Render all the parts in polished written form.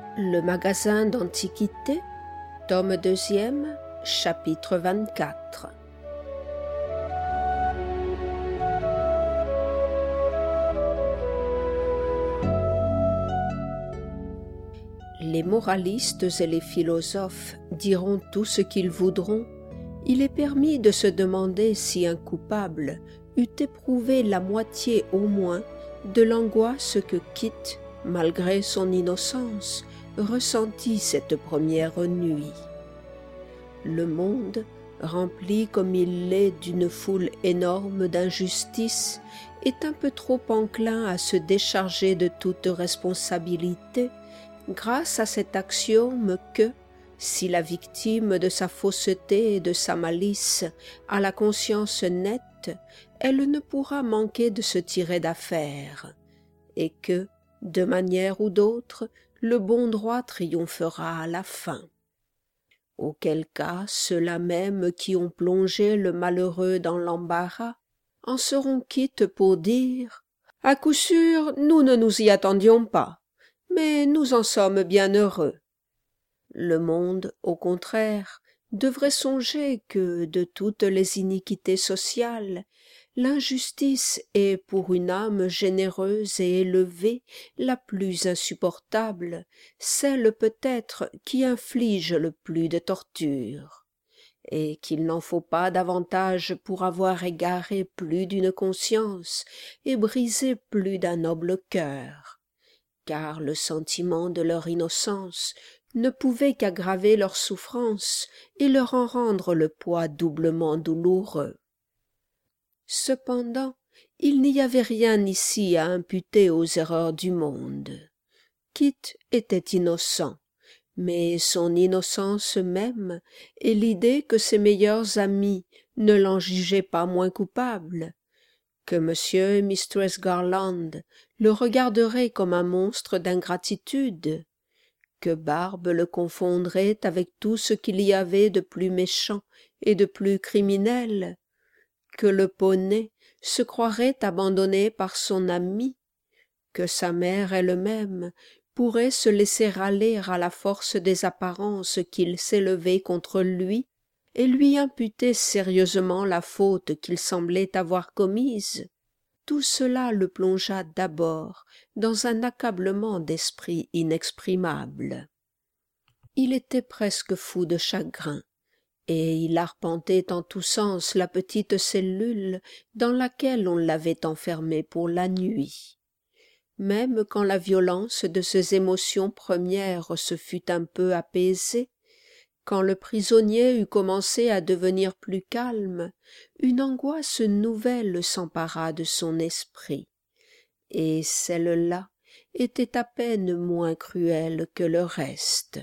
Le magasin d'antiquités, tome 2e, chapitre 24. Les moralistes et les philosophes diront tout ce qu'ils voudront. Il est permis de se demander si un coupable eût éprouvé la moitié au moins de l'angoisse que Kit, malgré son innocence, ressentit cette première nuit. Le monde, rempli comme il l'est d'une foule énorme d'injustices, est un peu trop enclin à se décharger de toute responsabilité grâce à cet axiome que, si la victime de sa fausseté et de sa malice a la conscience nette, elle ne pourra manquer de se tirer d'affaire, et que, de manière ou d'autre, le bon droit triomphera à la fin. Auquel cas, ceux-là même qui ont plongé le malheureux dans l'embarras en seront quittes pour dire « À coup sûr, nous ne nous y attendions pas, mais nous en sommes bien heureux. » Le monde, au contraire, devrait songer que, de toutes les iniquités sociales, l'injustice est, pour une âme généreuse et élevée, la plus insupportable, celle peut-être qui inflige le plus de tortures, et qu'il n'en faut pas davantage pour avoir égaré plus d'une conscience et brisé plus d'un noble cœur, car le sentiment de leur innocence ne pouvait qu'aggraver leur souffrance et leur en rendre le poids doublement douloureux. Cependant, il n'y avait rien ici à imputer aux erreurs du monde. Kit était innocent, mais son innocence même et l'idée que ses meilleurs amis ne l'en jugeaient pas moins coupable, que Monsieur et Mistress Garland le regarderaient comme un monstre d'ingratitude, que Barbe le confondrait avec tout ce qu'il y avait de plus méchant et de plus criminel, que le poney se croirait abandonné par son ami, que sa mère elle-même pourrait se laisser aller à la force des apparences qu'il s'élevait contre lui et lui imputer sérieusement la faute qu'il semblait avoir commise, tout cela le plongea d'abord dans un accablement d'esprit inexprimable. Il était presque fou de chagrin, et il arpentait en tous sens la petite cellule dans laquelle on l'avait enfermé pour la nuit. Même quand la violence de ses émotions premières se fut un peu apaisée, quand le prisonnier eut commencé à devenir plus calme, une angoisse nouvelle s'empara de son esprit, et celle-là était à peine moins cruelle que le reste.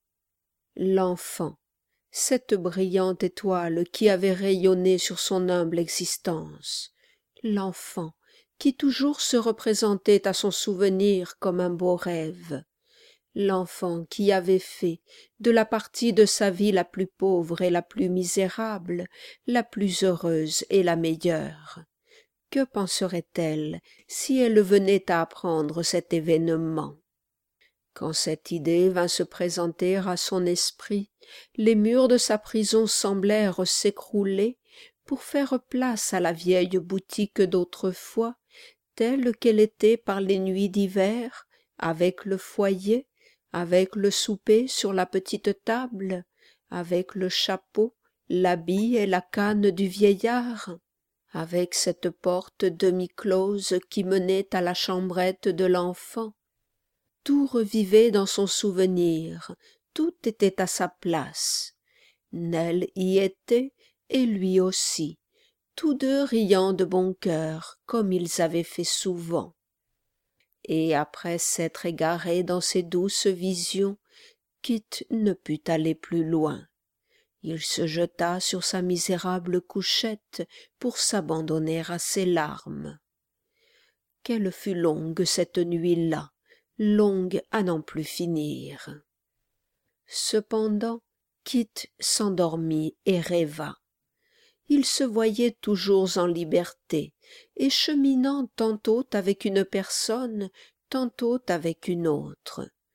L'enfant, cette brillante étoile qui avait rayonné sur son humble existence, l'enfant qui toujours se représentait à son souvenir comme un beau rêve, l'enfant qui avait fait de la partie de sa vie la plus pauvre et la plus misérable, la plus heureuse et la meilleure. Que penserait-elle si elle venait à apprendre cet événement? Quand cette idée vint se présenter à son esprit, les murs de sa prison semblèrent s'écrouler pour faire place à la vieille boutique d'autrefois, telle qu'elle était par les nuits d'hiver, avec le foyer, avec le souper sur la petite table, avec le chapeau, l'habit et la canne du vieillard, avec cette porte demi-close qui menait à la chambrette de l'enfant. Tout revivait dans son souvenir, tout était à sa place. Nell y était, et lui aussi, tous deux riant de bon cœur, comme ils avaient fait souvent. Et après s'être égaré dans ces douces visions, Kit ne put aller plus loin. Il se jeta sur sa misérable couchette pour s'abandonner à ses larmes. Qu'elle fut longue cette nuit-là, longue à n'en plus finir. Cependant, Kit s'endormit et rêva. Il se voyait toujours en liberté, et cheminant tantôt avec une personne, tantôt avec une autre.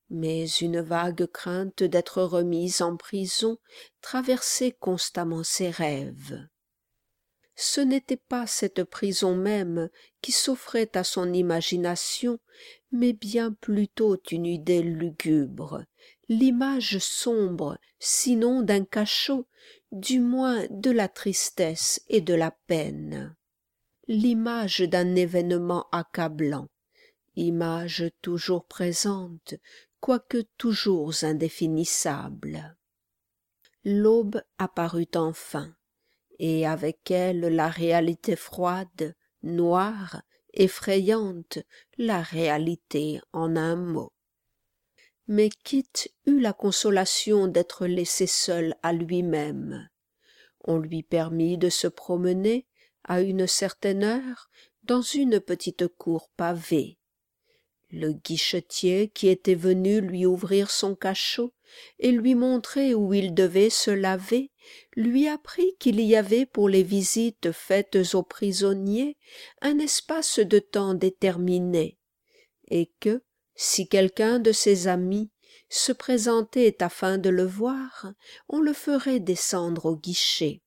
Mais une vague crainte d'être remise en prison traversait constamment ses rêves. Ce n'était pas cette prison même qui s'offrait à son imagination, mais bien plutôt une idée lugubre, l'image sombre, sinon d'un cachot, du moins de la tristesse et de la peine, l'image d'un événement accablant, image toujours présente, quoique toujours indéfinissable. L'aube apparut enfin, et avec elle la réalité froide, noire, effrayante, la réalité en un mot. Mais Kit eut la consolation d'être laissé seul à lui-même. On lui permit de se promener, à une certaine heure, dans une petite cour pavée. Le guichetier qui était venu lui ouvrir son cachot et lui montrer où il devait se laver, lui apprit qu'il y avait pour les visites faites aux prisonniers un espace de temps déterminé, et que, si quelqu'un de ses amis se présentait afin de le voir, on le ferait descendre au guichet.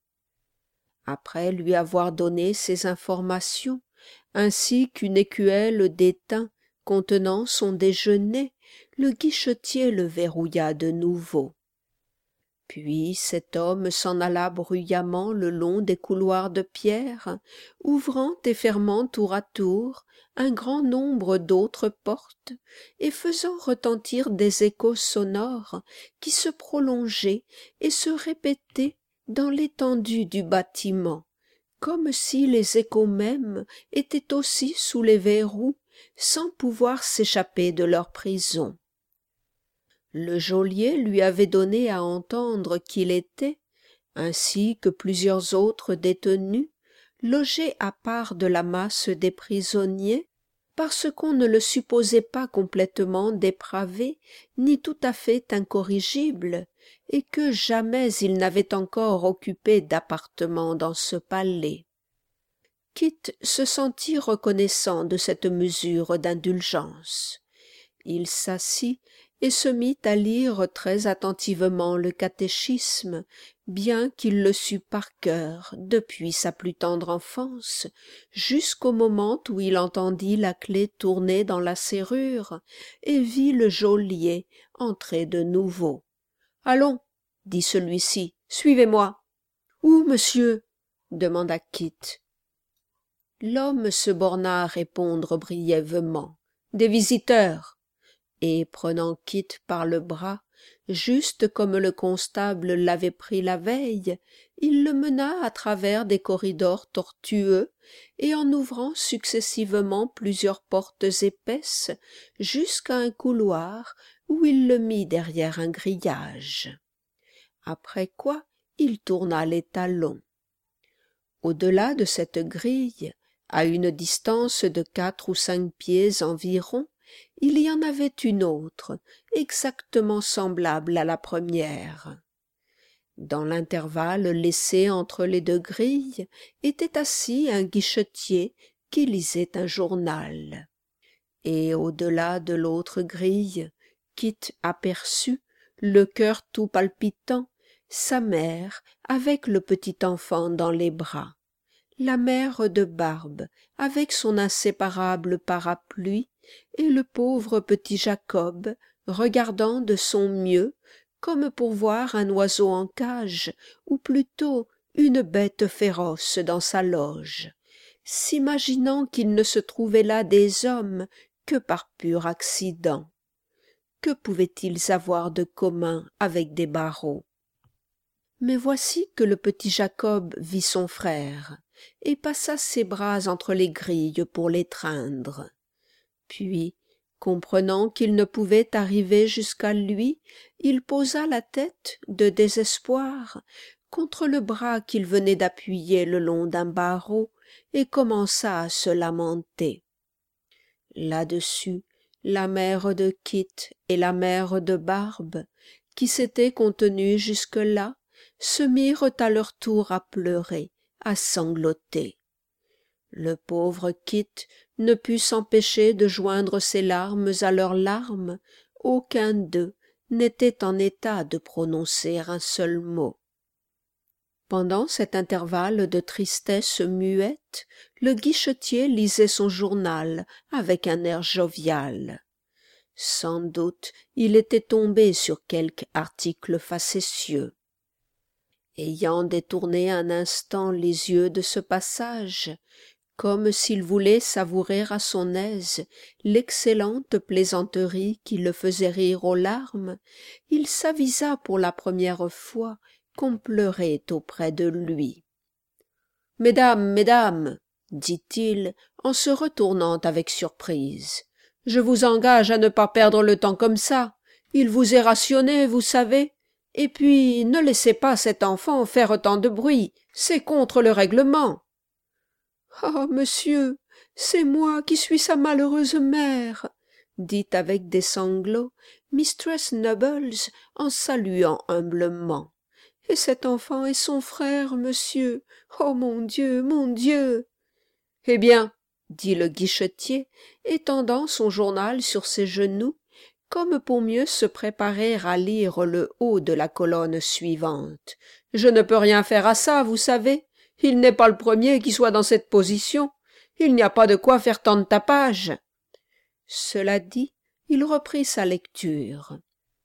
Après lui avoir donné ces informations, ainsi qu'une écuelle d'étain contenant son déjeuner, le guichetier le verrouilla de nouveau. Puis cet homme s'en alla bruyamment le long des couloirs de pierre, ouvrant et fermant tour à tour un grand nombre d'autres portes et faisant retentir des échos sonores qui se prolongeaient et se répétaient dans l'étendue du bâtiment, comme si les échos mêmes étaient aussi sous les verrous, sans pouvoir s'échapper de leur prison. Le geôlier lui avait donné à entendre qu'il était, ainsi que plusieurs autres détenus, logé à part de la masse des prisonniers, parce qu'on ne le supposait pas complètement dépravé, ni tout à fait incorrigible, et que jamais il n'avait encore occupé d'appartement dans ce palais. Kit se sentit reconnaissant de cette mesure d'indulgence. Il s'assit et se mit à lire très attentivement le catéchisme, bien qu'il le sût par cœur depuis sa plus tendre enfance, jusqu'au moment où il entendit la clef tourner dans la serrure et vit le geôlier entrer de nouveau. « Allons, dit celui-ci, suivez-moi. »« Où, monsieur ?» demanda Kit. L'homme se borna à répondre brièvement. « Des visiteurs !» Et prenant Kit par le bras, juste comme le constable l'avait pris la veille, il le mena à travers des corridors tortueux et en ouvrant successivement plusieurs portes épaisses jusqu'à un couloir où il le mit derrière un grillage. Après quoi il tourna les talons. Au-delà de cette grille, à une distance de 4 ou 5 pieds environ, il y en avait une autre, exactement semblable à la première. Dans l'intervalle laissé entre les deux grilles était assis un guichetier qui lisait un journal. Et au-delà de l'autre grille, Kit aperçut, le cœur tout palpitant, sa mère avec le petit enfant dans les bras. La mère de Barbe, avec son inséparable parapluie, et le pauvre petit Jacob, regardant de son mieux, comme pour voir un oiseau en cage, ou plutôt une bête féroce dans sa loge, s'imaginant qu'il ne se trouvait là des hommes que par pur accident. Que pouvaient-ils avoir de commun avec des barreaux? Mais voici que le petit Jacob vit son frère, et passa ses bras entre les grilles pour l'étreindre. Puis, comprenant qu'il ne pouvait arriver jusqu'à lui, il posa la tête, de désespoir, contre le bras qu'il venait d'appuyer le long d'un barreau, et commença à se lamenter. Là-dessus, la mère de Kit et la mère de Barbe, qui s'étaient contenues jusque-là, se mirent à leur tour à pleurer, à sangloter. Le pauvre Kit ne put s'empêcher de joindre ses larmes à leurs larmes, aucun d'eux n'était en état de prononcer un seul mot. Pendant cet intervalle de tristesse muette, le guichetier lisait son journal avec un air jovial. Sans doute il était tombé sur quelque article facétieux. Ayant détourné un instant les yeux de ce passage, comme s'il voulait savourer à son aise l'excellente plaisanterie qui le faisait rire aux larmes, il s'avisa pour la première fois qu'on pleurait auprès de lui. « Mesdames, mesdames, dit-il en se retournant avec surprise, je vous engage à ne pas perdre le temps comme ça. Il vous est rationné, vous savez. Et puis, ne laissez pas cet enfant faire tant de bruit, c'est contre le règlement. »« Ah, monsieur, c'est moi qui suis sa malheureuse mère, » dit avec des sanglots mistress Nubbles en saluant humblement. « Et cet enfant est son frère, monsieur. Oh, mon Dieu, mon Dieu !»« Eh bien, » dit le guichetier, étendant son journal sur ses genoux, comme pour mieux se préparer à lire le haut de la colonne suivante. « Je ne peux rien faire à ça, vous savez. Il n'est pas le premier qui soit dans cette position. Il n'y a pas de quoi faire tant de tapage. » Cela dit, il reprit sa lecture.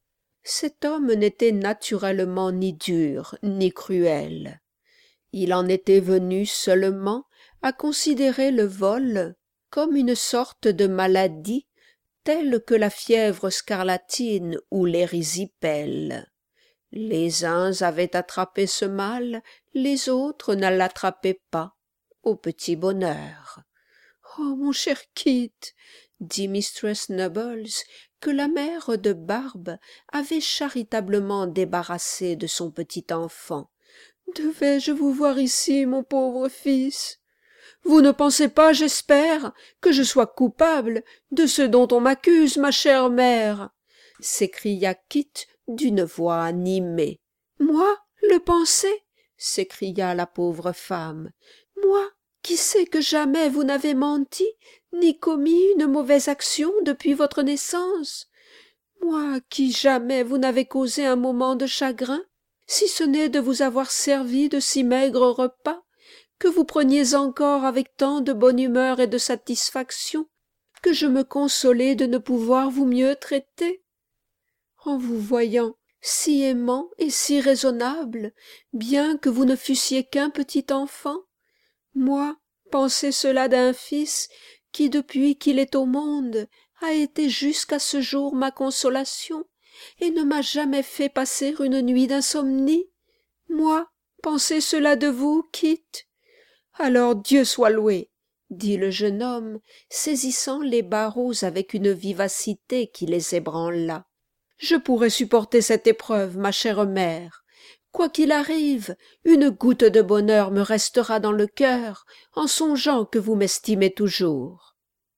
Cet homme n'était naturellement ni dur ni cruel. Il en était venu seulement à considérer le vol comme une sorte de maladie telle que la fièvre scarlatine ou l'érysipèle. Les uns avaient attrapé ce mal, les autres ne l'attrapaient pas, au petit bonheur. « Oh, mon cher Kit, » dit mistress Nubbles, que la mère de Barbe avait charitablement débarrassé de son petit enfant. « Devais-je vous voir ici, mon pauvre fils ? Vous ne pensez pas, j'espère, que je sois coupable de ce dont on m'accuse, ma chère mère ?» s'écria Kit d'une voix animée. « Moi, le penser ?» s'écria la pauvre femme. « Moi, qui sais que jamais vous n'avez menti, ni commis une mauvaise action depuis votre naissance. Moi, qui jamais vous n'avez causé un moment de chagrin, si ce n'est de vous avoir servi de si maigres repas, que vous preniez encore avec tant de bonne humeur et de satisfaction, que je me consolais de ne pouvoir vous mieux traiter. En vous voyant si aimant et si raisonnable, bien que vous ne fussiez qu'un petit enfant, moi, penser cela d'un fils qui, depuis qu'il est au monde, a été jusqu'à ce jour ma consolation, et ne m'a jamais fait passer une nuit d'insomnie, moi, penser cela de vous, Kit. Alors Dieu soit loué, dit le jeune homme, saisissant les barreaux avec une vivacité qui les ébranla. Je pourrais supporter cette épreuve, ma chère mère. Quoi qu'il arrive, une goutte de bonheur me restera dans le cœur en songeant que vous m'estimez toujours. »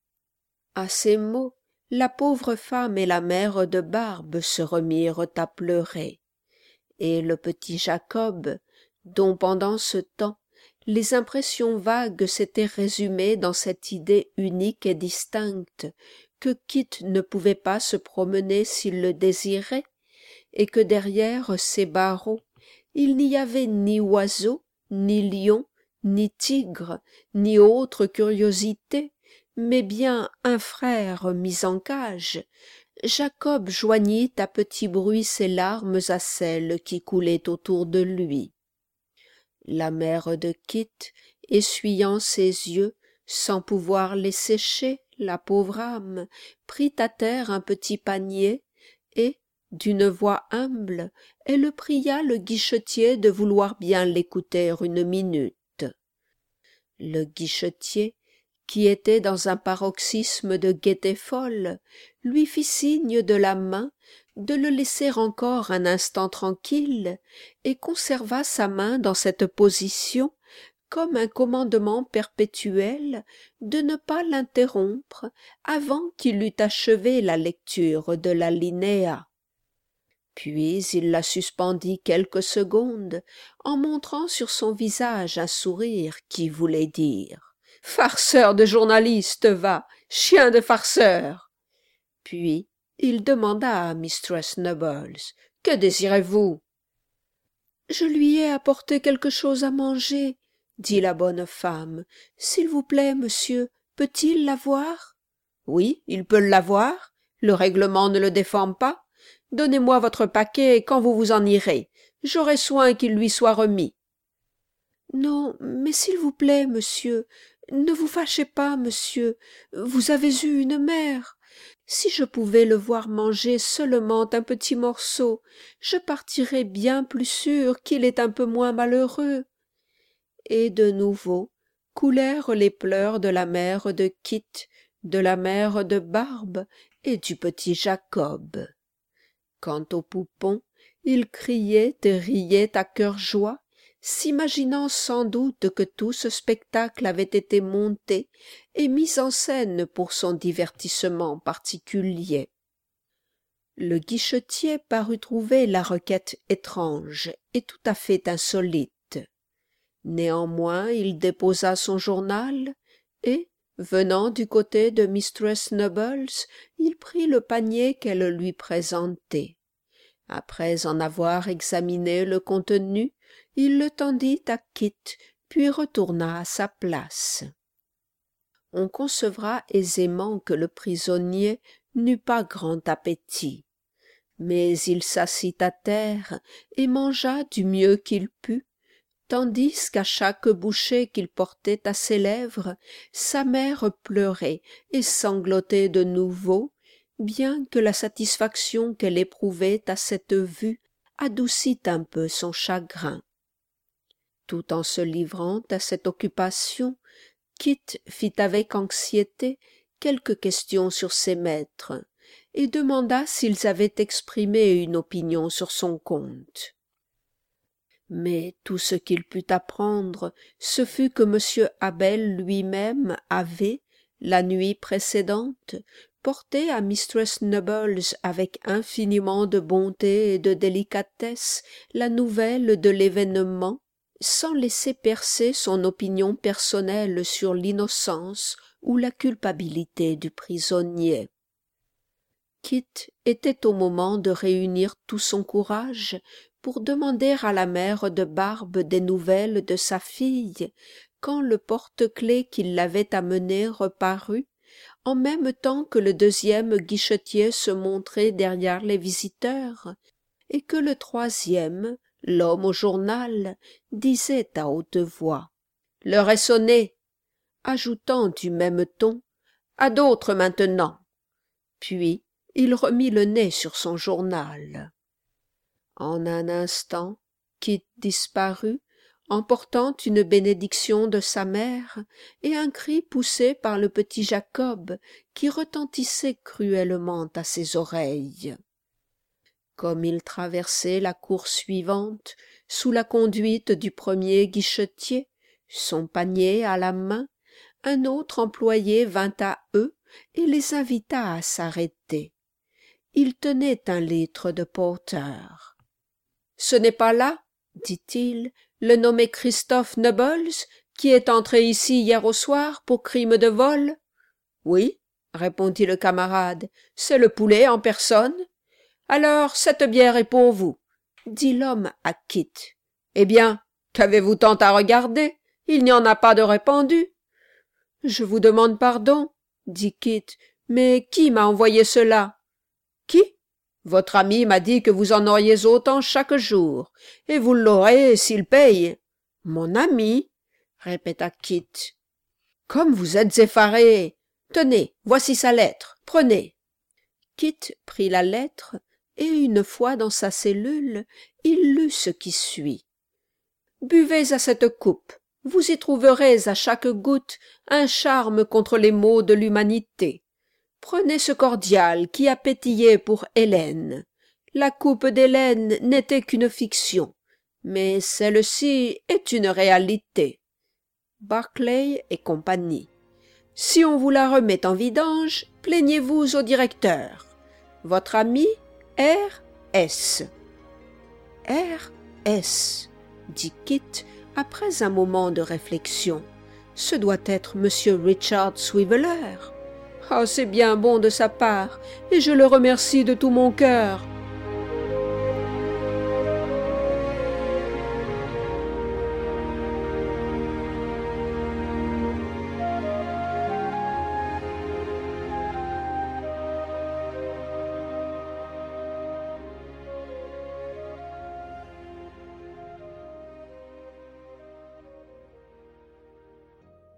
À ces mots, la pauvre femme et la mère de Barbe se remirent à pleurer, et le petit Jacob, dont pendant ce temps les impressions vagues s'étaient résumées dans cette idée unique et distincte que Kit ne pouvait pas se promener s'il le désirait, et que derrière ces barreaux il n'y avait ni oiseau, ni lion, ni tigre, ni autre curiosité, mais bien un frère mis en cage, Jacob joignit à petit bruit ses larmes à celles qui coulaient autour de lui. La mère de Kit, essuyant ses yeux, sans pouvoir les sécher, la pauvre âme, prit à terre un petit panier, et, d'une voix humble, elle pria le guichetier de vouloir bien l'écouter une minute. Le guichetier, qui était dans un paroxysme de gaieté folle, lui fit signe de la main de le laisser encore un instant tranquille, et conserva sa main dans cette position comme un commandement perpétuel de ne pas l'interrompre avant qu'il eût achevé la lecture de l'alinéa. Puis il la suspendit quelques secondes en montrant sur son visage un sourire qui voulait dire « Farceur de journaliste, va, chien de farceur !» Puis, Il demanda à mistress Nubbles. « Que désirez-vous » ? « Je lui ai apporté quelque chose à manger, » dit la bonne femme. « S'il vous plaît, monsieur, peut-il l'avoir » ? « Oui, il peut l'avoir. Le règlement ne le défend pas. Donnez-moi votre paquet quand vous vous en irez. J'aurai soin qu'il lui soit remis. »« Non, mais s'il vous plaît, monsieur, ne vous fâchez pas, monsieur. Vous avez eu une mère. Si je pouvais le voir manger seulement un petit morceau, je partirais bien plus sûre qu'il est un peu moins malheureux. » Et de nouveau coulèrent les pleurs de la mère de Kit, de la mère de Barbe et du petit Jacob. Quant au poupon, il criait et riait à cœur joie, s'imaginant sans doute que tout ce spectacle avait été monté et mis en scène pour son divertissement particulier. Le guichetier parut trouver la requête étrange et tout à fait insolite. Néanmoins il déposa son journal et, venant du côté de mistress Nubbles, il prit le panier qu'elle lui présentait. Après en avoir examiné le contenu, il le tendit à Kit, puis retourna à sa place. On concevra aisément que le prisonnier n'eut pas grand appétit, mais il s'assit à terre et mangea du mieux qu'il put, tandis qu'à chaque bouchée qu'il portait à ses lèvres, sa mère pleurait et sanglotait de nouveau, bien que la satisfaction qu'elle éprouvait à cette vue adoucit un peu son chagrin. Tout en se livrant à cette occupation, Kit fit avec anxiété quelques questions sur ses maîtres, et demanda s'ils avaient exprimé une opinion sur son compte. Mais tout ce qu'il put apprendre, ce fut que M. Abel lui-même avait, la nuit précédente, porté à mistress Nubbles avec infiniment de bonté et de délicatesse la nouvelle de l'événement, sans laisser percer son opinion personnelle sur l'innocence ou la culpabilité du prisonnier. Kit était au moment de réunir tout son courage pour demander à la mère de Barbe des nouvelles de sa fille, quand le porte-clés qui l'avait amenée reparut, en même temps que le deuxième guichetier se montrait derrière les visiteurs, et que le troisième, l'homme au journal, disait à haute voix « L'heure est sonnée », ajoutant du même ton « À d'autres maintenant ». Puis il remit le nez sur son journal. En un instant, Kit disparut, emportant une bénédiction de sa mère et un cri poussé par le petit Jacob qui retentissait cruellement à ses oreilles. Comme il traversait la cour suivante, sous la conduite du premier guichetier, son panier à la main, un autre employé vint à eux et les invita à s'arrêter. Il tenait un litre de porter. « Ce n'est pas là, dit-il, le nommé Christophe Nubbles, qui est entré ici hier au soir pour crime de vol ?»« Oui, répondit le camarade, c'est le poulet en personne. »« Alors cette bière est pour vous, dit l'homme à Kit. »« Eh bien, qu'avez-vous tant à regarder? Il n'y en a pas de répandu. »« Je vous demande pardon, dit Kit, mais qui m'a envoyé cela? »« Qui? Votre ami m'a dit que vous en auriez autant chaque jour, et vous l'aurez s'il paye. »« Mon ami? » répéta Kit. « Comme vous êtes effaré! Tenez, voici sa lettre, prenez. » Kit prit la lettre, et une fois dans sa cellule, il lut ce qui suit. « Buvez à cette coupe, vous y trouverez à chaque goutte un charme contre les maux de l'humanité. Prenez ce cordial qui a pétillé pour Hélène. La coupe d'Hélène n'était qu'une fiction, mais celle-ci est une réalité. Barclay et compagnie. Si on vous la remet en vidange, plaignez-vous au directeur. Votre ami R.S. R.S. dit Kit après un moment de réflexion. Ce doit être M. Richard Swiveller. Ah, c'est bien bon de sa part, et je le remercie de tout mon cœur.